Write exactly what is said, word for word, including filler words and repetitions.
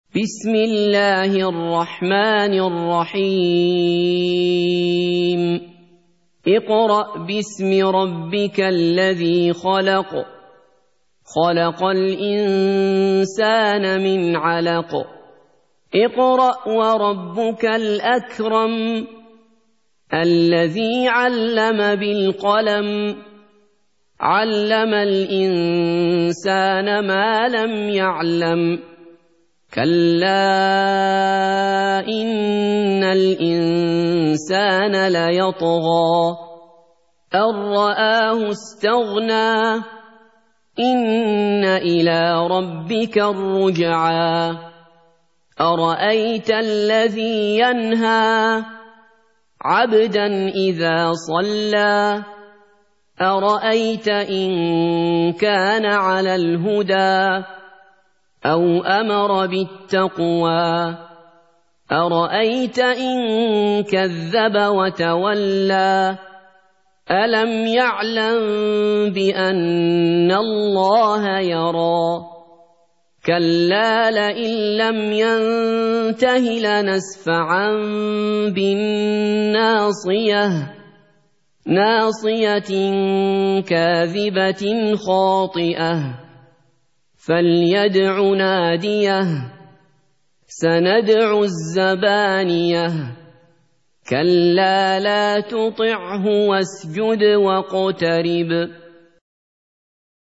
بسم الله الرحمن الرحيم اقرأ باسم ربك الذي خلق خلق الإنسان من علق اقرأ وربك الأكرم الذي علم بالقلم علم الإنسان ما لم يعلم كلا إن الإنسان ليطغى أن رآه استغنى إن إلى ربك الرجعى أرأيت الذي ينهى عبدا إذا صلى أرأيت إن كان على الهدى أو أمر بالتقوى أرأيت إن كذب وتولى ألم يعلم بأن الله يرى كلا لئن لم ينته لنسفعا بالناصية ناصية كاذبة خاطئة فليدع ناديه سندع الزبانية كلا لا تطعه واسجد واقترب